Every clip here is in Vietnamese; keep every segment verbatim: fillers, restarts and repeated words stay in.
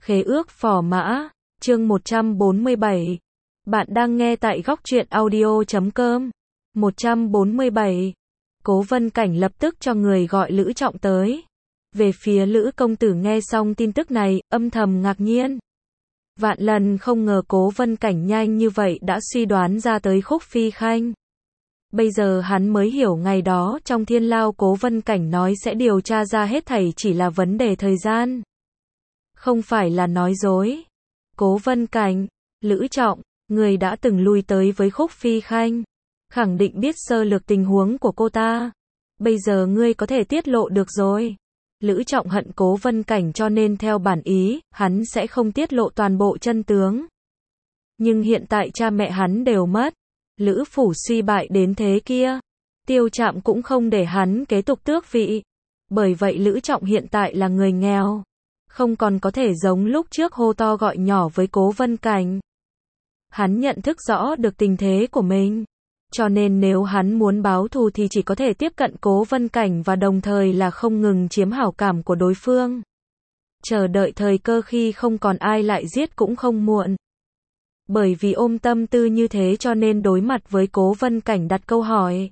Khế ước phò mã, chương một trăm bốn mươi bảy. Bạn đang nghe tại góc truyện audio chấm com. một trăm bốn mươi bảy. Cố Vân Cảnh lập tức cho người gọi Lữ Trọng tới. Về phía Lữ công tử nghe xong tin tức này, âm thầm ngạc nhiên. Vạn lần không ngờ Cố Vân Cảnh nhanh như vậy đã suy đoán ra tới Khúc Phi Khanh. Bây giờ hắn mới hiểu ngày đó trong thiên lao Cố Vân Cảnh nói sẽ điều tra ra hết thảy chỉ là vấn đề thời gian. Không phải là nói dối. Cố Vân Cảnh, Lữ Trọng, người đã từng lui tới với Khúc Phi Khanh, khẳng định biết sơ lược tình huống của cô ta. Bây giờ ngươi có thể tiết lộ được rồi. Lữ Trọng hận Cố Vân Cảnh cho nên theo bản ý, hắn sẽ không tiết lộ toàn bộ chân tướng. Nhưng hiện tại cha mẹ hắn đều mất. Lữ phủ suy bại đến thế kia. Tiêu Trạm cũng không để hắn kế tục tước vị. Bởi vậy Lữ Trọng hiện tại là người nghèo. Không còn có thể giống lúc trước hô to gọi nhỏ với Cố Vân Cảnh. Hắn nhận thức rõ được tình thế của mình. Cho nên nếu hắn muốn báo thù thì chỉ có thể tiếp cận Cố Vân Cảnh và đồng thời là không ngừng chiếm hảo cảm của đối phương. Chờ đợi thời cơ khi không còn ai lại giết cũng không muộn. Bởi vì ôm tâm tư như thế cho nên đối mặt với Cố Vân Cảnh đặt câu hỏi.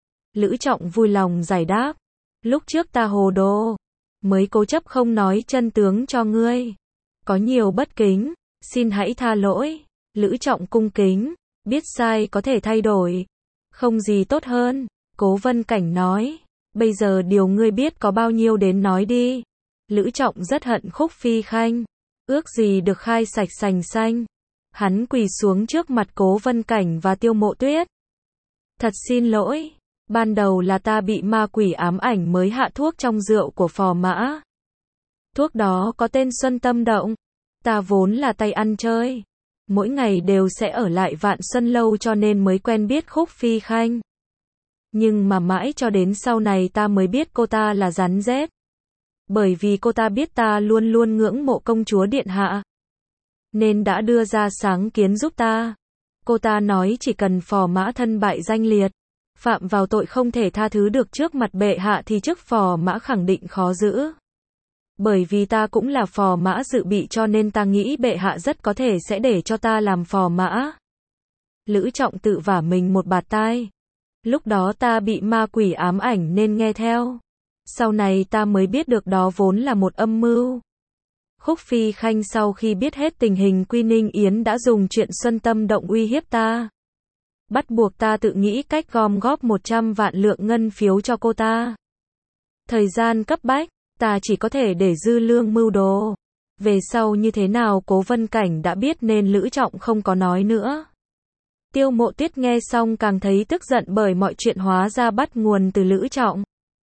Lữ Trọng vui lòng giải đáp. Lúc trước ta hồ đồ, mới cố chấp không nói chân tướng cho ngươi. Có nhiều bất kính, xin hãy tha lỗi. Lữ Trọng cung kính, biết sai có thể thay đổi. Không gì tốt hơn. Cố Vân Cảnh nói, bây giờ điều ngươi biết có bao nhiêu đến nói đi. Lữ Trọng rất hận Khúc Phi Khanh. Ước gì được khai sạch sành xanh. Hắn quỳ xuống trước mặt Cố Vân Cảnh và Tiêu Mộ Tuyết. Thật xin lỗi. Ban đầu là ta bị ma quỷ ám ảnh mới hạ thuốc trong rượu của phò mã. Thuốc đó có tên Xuân Tâm Động. Ta vốn là tay ăn chơi. Mỗi ngày đều sẽ ở lại Vạn Xuân Lâu cho nên mới quen biết Khúc Phi Khanh. Nhưng mà mãi cho đến sau này ta mới biết cô ta là rắn rết. Bởi vì cô ta biết ta luôn luôn ngưỡng mộ công chúa điện hạ. Nên đã đưa ra sáng kiến giúp ta. Cô ta nói chỉ cần phò mã thân bại danh liệt, phạm vào tội không thể tha thứ được trước mặt bệ hạ thì chức phò mã khẳng định khó giữ. Bởi vì ta cũng là phò mã dự bị cho nên ta nghĩ bệ hạ rất có thể sẽ để cho ta làm phò mã. Lữ Trọng tự vả mình một bạt tai. Lúc đó ta bị ma quỷ ám ảnh nên nghe theo. Sau này ta mới biết được đó vốn là một âm mưu. Khúc Phi Khanh sau khi biết hết tình hình Quy Ninh Yến đã dùng chuyện Xuân Tâm Động uy hiếp ta. Bắt buộc ta tự nghĩ cách gom góp một trăm vạn lượng ngân phiếu cho cô ta. Thời gian cấp bách, ta chỉ có thể để dư lương mưu đồ. Về sau như thế nào Cố Vân Cảnh đã biết nên Lữ Trọng không có nói nữa. Tiêu Mộ Tuyết nghe xong càng thấy tức giận bởi mọi chuyện hóa ra bắt nguồn từ Lữ Trọng.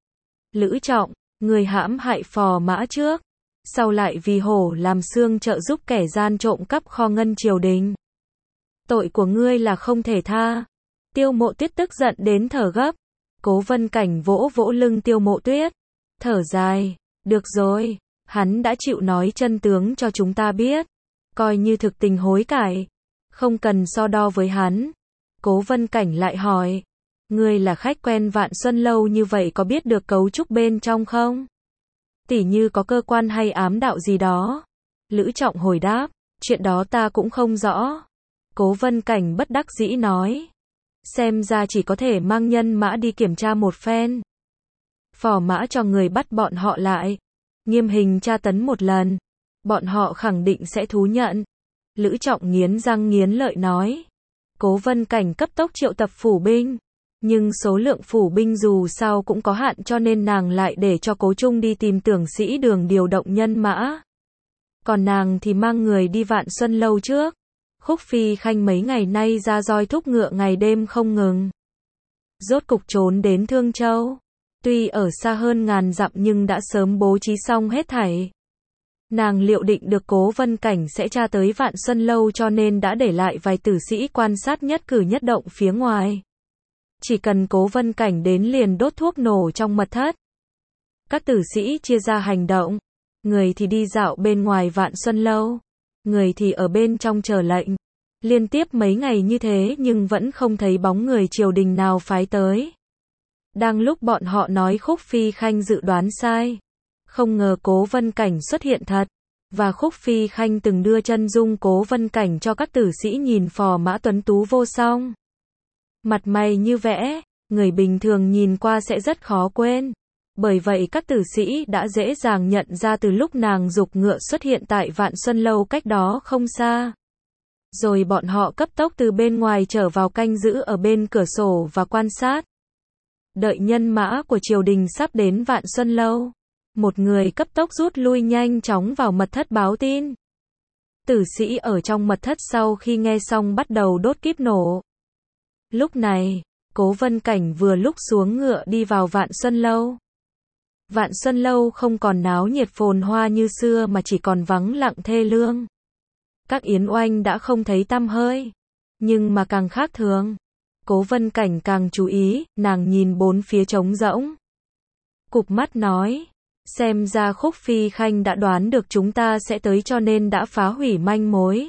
Lữ Trọng, người hãm hại phò mã trước, sau lại vì hổ làm xương trợ giúp kẻ gian trộm cắp kho ngân triều đình. Tội của ngươi là không thể tha. Tiêu Mộ Tuyết tức giận đến thở gấp. Cố Vân Cảnh vỗ vỗ lưng Tiêu Mộ Tuyết. Thở dài, được rồi, hắn đã chịu nói chân tướng cho chúng ta biết. Coi như thực tình hối cải. Không cần so đo với hắn. Cố Vân Cảnh lại hỏi. Ngươi là khách quen Vạn Xuân Lâu như vậy có biết được cấu trúc bên trong không? Tỉ như có cơ quan hay ám đạo gì đó. Lữ Trọng hồi đáp. Chuyện đó ta cũng không rõ. Cố Vân Cảnh bất đắc dĩ nói. Xem ra chỉ có thể mang nhân mã đi kiểm tra một phen. Phò mã cho người bắt bọn họ lại. Nghiêm hình tra tấn một lần. Bọn họ khẳng định sẽ thú nhận. Lữ Trọng nghiến răng nghiến lợi nói. Cố Vân Cảnh cấp tốc triệu tập phủ binh. Nhưng số lượng phủ binh dù sao cũng có hạn cho nên nàng lại để cho Cố Trung đi tìm Tưởng Sĩ Đường điều động nhân mã. Còn nàng thì mang người đi Vạn Xuân Lâu trước. Khúc Phi Khanh mấy ngày nay ra roi thúc ngựa ngày đêm không ngừng. Rốt cục trốn đến Thương Châu. Tuy ở xa hơn ngàn dặm nhưng đã sớm bố trí xong hết thảy. Nàng liệu định được Cố Vân Cảnh sẽ tra tới Vạn Xuân Lâu cho nên đã để lại vài tử sĩ quan sát nhất cử nhất động phía ngoài. Chỉ cần Cố Vân Cảnh đến liền đốt thuốc nổ trong mật thất. Các tử sĩ chia ra hành động. Người thì đi dạo bên ngoài Vạn Xuân Lâu. Người thì ở bên trong chờ lệnh. Liên tiếp mấy ngày như thế nhưng vẫn không thấy bóng người triều đình nào phái tới. Đang lúc bọn họ nói Khúc Phi Khanh dự đoán sai. Không ngờ Cố Vân Cảnh xuất hiện thật. và Khúc Phi Khanh từng đưa chân dung Cố Vân Cảnh cho các tử sĩ nhìn phò mã tuấn tú vô song. Mặt mày như vẽ, người bình thường nhìn qua sẽ rất khó quên. Bởi vậy các tử sĩ đã dễ dàng nhận ra từ lúc nàng giục ngựa xuất hiện tại Vạn Xuân Lâu cách đó không xa. Rồi bọn họ cấp tốc từ bên ngoài trở vào canh giữ ở bên cửa sổ và quan sát. Đợi nhân mã của triều đình sắp đến Vạn Xuân Lâu, một người cấp tốc rút lui nhanh chóng vào mật thất báo tin. Tử sĩ ở trong mật thất sau khi nghe xong bắt đầu đốt kíp nổ. Lúc này, Cố Vân Cảnh vừa lúc xuống ngựa đi vào Vạn Xuân Lâu. Vạn Xuân Lâu không còn náo nhiệt phồn hoa như xưa mà chỉ còn vắng lặng thê lương. Các yến oanh đã không thấy tăm hơi. Nhưng mà càng khác thường, Cố Vân Cảnh càng chú ý, nàng nhìn bốn phía trống rỗng. Cụp mắt nói, xem ra Khúc Phi Khanh đã đoán được chúng ta sẽ tới cho nên đã phá hủy manh mối.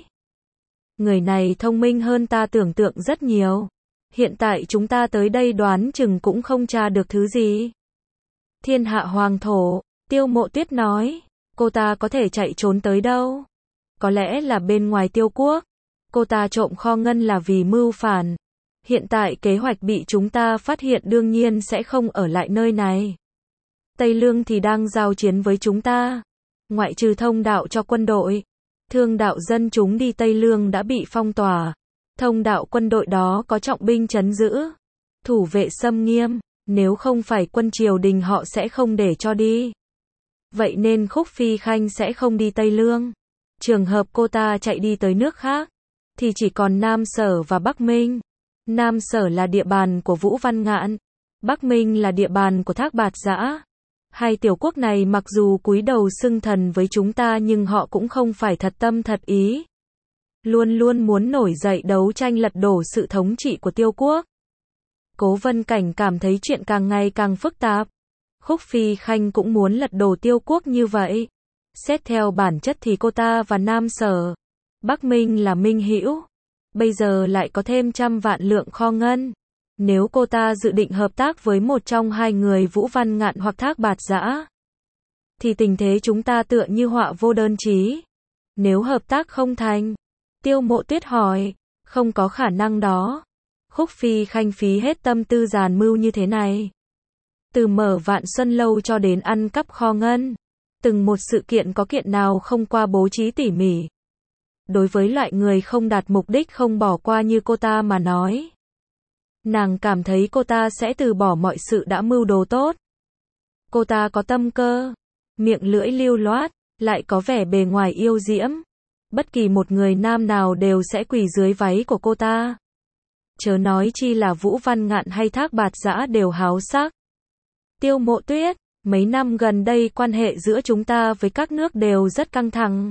Người này thông minh hơn ta tưởng tượng rất nhiều. Hiện tại chúng ta tới đây đoán chừng cũng không tra được thứ gì. Thiên hạ hoàng thổ, Tiêu Mộ Tuyết nói, cô ta có thể chạy trốn tới đâu? Có lẽ là bên ngoài Tiêu quốc. Cô ta trộm kho ngân là vì mưu phản. Hiện tại kế hoạch bị chúng ta phát hiện đương nhiên sẽ không ở lại nơi này. Tây Lương thì đang giao chiến với chúng ta. Ngoại trừ thông đạo cho quân đội, thương đạo dân chúng đi Tây Lương đã bị phong tỏa. Thông đạo quân đội đó có trọng binh trấn giữ, thủ vệ xâm nghiêm, nếu không phải quân triều đình họ sẽ không để cho đi. Vậy nên Khúc Phi Khanh sẽ không đi Tây Lương. Trường hợp cô ta chạy đi tới nước khác, thì chỉ còn Nam Sở và Bắc Minh. Nam Sở là địa bàn của Vũ Văn Ngạn, Bắc Minh là địa bàn của Thác Bạt Dã. Hai tiểu quốc này mặc dù cúi đầu xưng thần với chúng ta nhưng họ cũng không phải thật tâm thật ý. Luôn luôn muốn nổi dậy đấu tranh lật đổ sự thống trị của Tiêu quốc. Cố Vân Cảnh cảm thấy chuyện càng ngày càng phức tạp. Khúc Phi Khanh cũng muốn lật đổ Tiêu quốc như vậy. Xét theo bản chất thì cô ta và Nam Sở, Bắc Minh là minh hữu. Bây giờ lại có thêm trăm vạn lượng kho ngân. Nếu cô ta dự định hợp tác với một trong hai người Vũ Văn Ngạn hoặc Thác Bạt Dã, thì tình thế chúng ta tựa như họa vô đơn chí. Nếu hợp tác không thành, Tiêu Mộ Tuyết hỏi, không có khả năng đó. Khúc Phi Khanh phí hết tâm tư giàn mưu như thế này. Từ mở Vạn Xuân Lâu cho đến ăn cắp kho ngân. Từng một sự kiện có kiện nào không qua bố trí tỉ mỉ. Đối với loại người không đạt mục đích không bỏ qua như cô ta mà nói, nàng cảm thấy cô ta sẽ từ bỏ mọi sự đã mưu đồ tốt. Cô ta có tâm cơ, miệng lưỡi lưu loát, lại có vẻ bề ngoài yêu diễm. Bất kỳ một người nam nào đều sẽ quỳ dưới váy của cô ta. Chớ nói chi là Vũ Văn Ngạn hay Thác Bạt Dã đều háo sắc. Tiêu Mộ Tuyết, mấy năm gần đây quan hệ giữa chúng ta với các nước đều rất căng thẳng.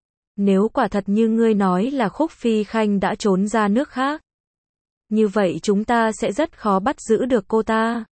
Nếu quả thật như ngươi nói là Khúc Phi Khanh đã trốn ra nước khác, như vậy chúng ta sẽ rất khó bắt giữ được cô ta.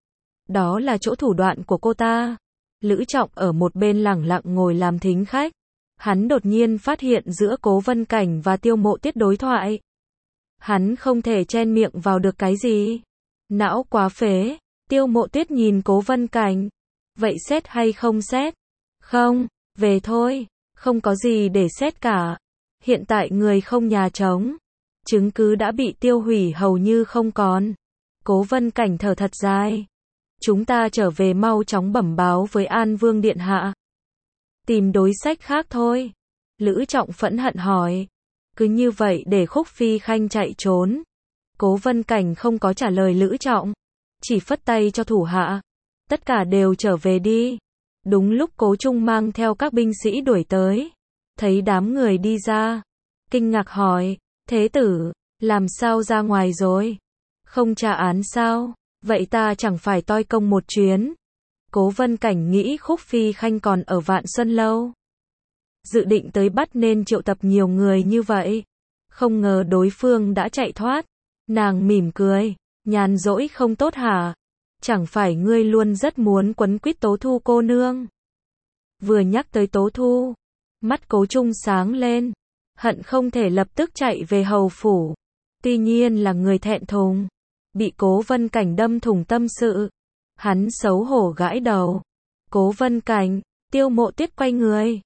Đó là chỗ thủ đoạn của cô ta. Lữ Trọng ở một bên lẳng lặng ngồi làm thính khách. Hắn đột nhiên phát hiện giữa Cố Vân Cảnh và Tiêu Mộ Tuyết đối thoại. Hắn không thể chen miệng vào được cái gì. Não quá phế. Tiêu Mộ Tuyết nhìn Cố Vân Cảnh. Vậy xét hay không xét? Không, về thôi. Không có gì để xét cả. Hiện tại người không nhà trống. Chứng cứ đã bị tiêu hủy hầu như không còn. Cố Vân Cảnh thở thật dài. Chúng ta trở về mau chóng bẩm báo với An Vương Điện Hạ. Tìm đối sách khác thôi. Lữ Trọng phẫn hận hỏi. Cứ như vậy để Khúc Phi Khanh chạy trốn. Cố Vân Cảnh không có trả lời Lữ Trọng. Chỉ phất tay cho thủ hạ. Tất cả đều trở về đi. Đúng lúc Cố Trung mang theo các binh sĩ đuổi tới. Thấy đám người đi ra. Kinh ngạc hỏi. Thế tử, làm sao ra ngoài rồi? Không trả án sao? Vậy ta chẳng phải toi công một chuyến. Cố Vân Cảnh nghĩ Khúc Phi Khanh còn ở Vạn Xuân Lâu. Dự định tới bắt nên triệu tập nhiều người như vậy. Không ngờ đối phương đã chạy thoát. Nàng mỉm cười. Nhàn rỗi không tốt hả? Chẳng phải ngươi luôn rất muốn quấn quýt Tố Thu cô nương. Vừa nhắc tới Tố Thu, mắt Cố Trung sáng lên. Hận không thể lập tức chạy về hầu phủ. Tuy nhiên là người thẹn thùng. Bị Cố Vân Cảnh đâm thủng tâm sự. Hắn xấu hổ gãi đầu. Cố Vân Cảnh, Tiêu Mộ Tuyết quay người.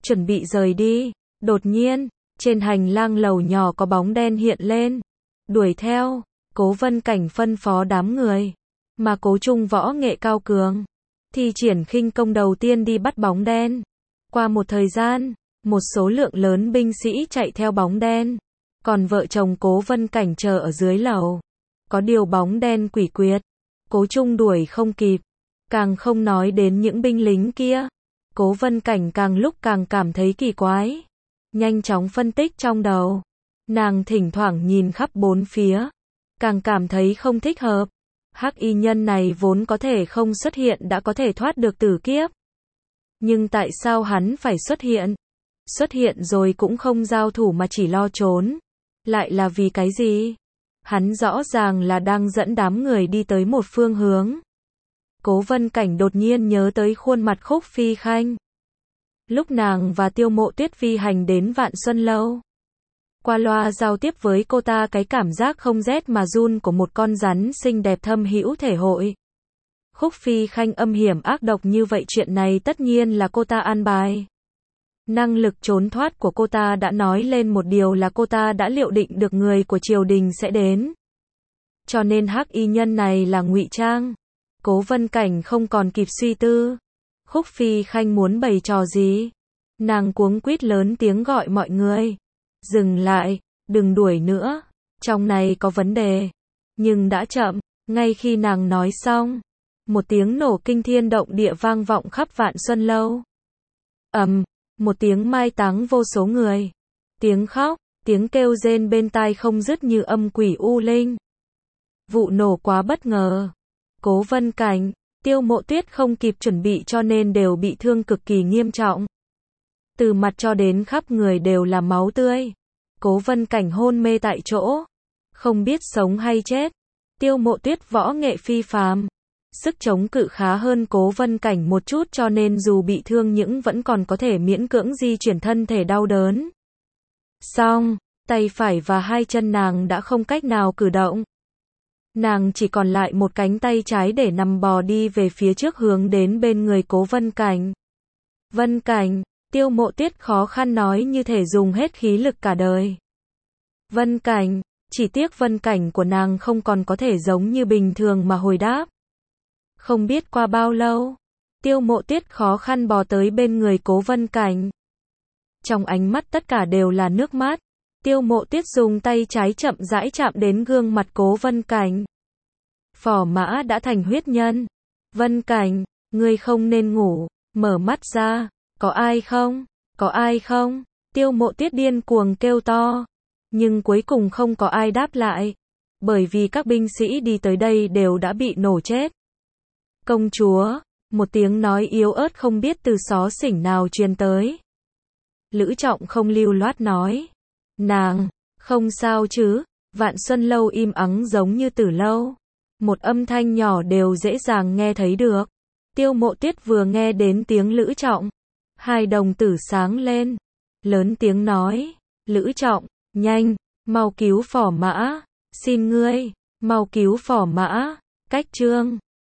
chuẩn bị rời đi. Đột nhiên, trên hành lang lầu nhỏ có bóng đen hiện lên. Đuổi theo, Cố Vân Cảnh phân phó đám người. Mà Cố Trung võ nghệ cao cường. Thi triển khinh công đầu tiên đi bắt bóng đen. Qua một thời gian, một số lượng lớn binh sĩ chạy theo bóng đen. Còn vợ chồng Cố Vân Cảnh chờ ở dưới lầu. Có điều bóng đen quỷ quyệt. Cố Trung đuổi không kịp. Càng không nói đến những binh lính kia. Cố Vân Cảnh càng lúc càng cảm thấy kỳ quái. Nhanh chóng phân tích trong đầu. Nàng thỉnh thoảng nhìn khắp bốn phía. Càng cảm thấy không thích hợp. Hắc y nhân này vốn có thể không xuất hiện đã có thể thoát được tử kiếp. Nhưng tại sao hắn phải xuất hiện? Xuất hiện rồi cũng không giao thủ mà chỉ lo trốn. Lại là vì cái gì? Hắn rõ ràng là đang dẫn đám người đi tới một phương hướng. Cố Vân Cảnh đột nhiên nhớ tới khuôn mặt Khúc Phi Khanh. Lúc nàng và Tiêu Mộ Tuyết phi hành đến Vạn Xuân Lâu. Qua loa giao tiếp với cô ta cái cảm giác không rét mà run của một con rắn xinh đẹp thâm hữu thể hội. Khúc Phi Khanh âm hiểm ác độc như vậy, chuyện này tất nhiên là cô ta an bài. Năng lực trốn thoát của cô ta đã nói lên một điều là cô ta đã liệu định được người của triều đình sẽ đến. Cho nên hắc y nhân này là ngụy trang. Cố Vân Cảnh không còn kịp suy tư. Khúc Phi Khanh muốn bày trò gì? Nàng cuống quýt lớn tiếng gọi mọi người. Dừng lại, đừng đuổi nữa. Trong này có vấn đề. Nhưng đã chậm, ngay khi nàng nói xong. Một tiếng nổ kinh thiên động địa vang vọng khắp Vạn Xuân Lâu. Ầm, một tiếng mai táng vô số người. Tiếng khóc, tiếng kêu rên bên tai không dứt như âm quỷ u linh. Vụ nổ quá bất ngờ. Cố Vân Cảnh, Tiêu Mộ Tuyết không kịp chuẩn bị cho nên đều bị thương cực kỳ nghiêm trọng. Từ mặt cho đến khắp người đều là máu tươi. Cố Vân Cảnh hôn mê tại chỗ. Không biết sống hay chết. Tiêu Mộ Tuyết võ nghệ phi phàm. Sức chống cự khá hơn Cố Vân Cảnh một chút cho nên dù bị thương nhưng vẫn còn có thể miễn cưỡng di chuyển thân thể đau đớn. Xong, tay phải và hai chân nàng đã không cách nào cử động. Nàng chỉ còn lại một cánh tay trái để nằm bò đi về phía trước hướng đến bên người Cố Vân Cảnh. Vân Cảnh, Tiêu Mộ Tuyết khó khăn nói như thể dùng hết khí lực cả đời. Vân Cảnh, chỉ tiếc Vân Cảnh của nàng không còn có thể giống như bình thường mà hồi đáp. Không biết qua bao lâu, Tiêu Mộ Tuyết khó khăn bò tới bên người Cố Vân Cảnh. Trong ánh mắt tất cả đều là nước mắt. Tiêu Mộ Tuyết dùng tay trái chậm rãi chạm đến gương mặt Cố Vân Cảnh. Phò mã đã thành huyết nhân. Vân Cảnh, ngươi không nên ngủ, mở mắt ra, có ai không, có ai không? Tiêu Mộ Tuyết điên cuồng kêu to. Nhưng cuối cùng không có ai đáp lại. Bởi vì các binh sĩ đi tới đây đều đã bị nổ chết. Công chúa, một tiếng nói yếu ớt không biết từ xó xỉnh nào truyền tới. Lữ Trọng không lưu loát nói. Nàng, không sao chứ? Vạn Xuân Lâu im ắng giống như Tử Lâu. Một âm thanh nhỏ đều dễ dàng nghe thấy được. Tiêu Mộ Tuyết vừa nghe đến tiếng Lữ Trọng. Hai đồng tử sáng lên. Lớn tiếng nói. Lữ Trọng, nhanh, mau cứu phò mã. Xin ngươi, mau cứu phò mã. Cách chương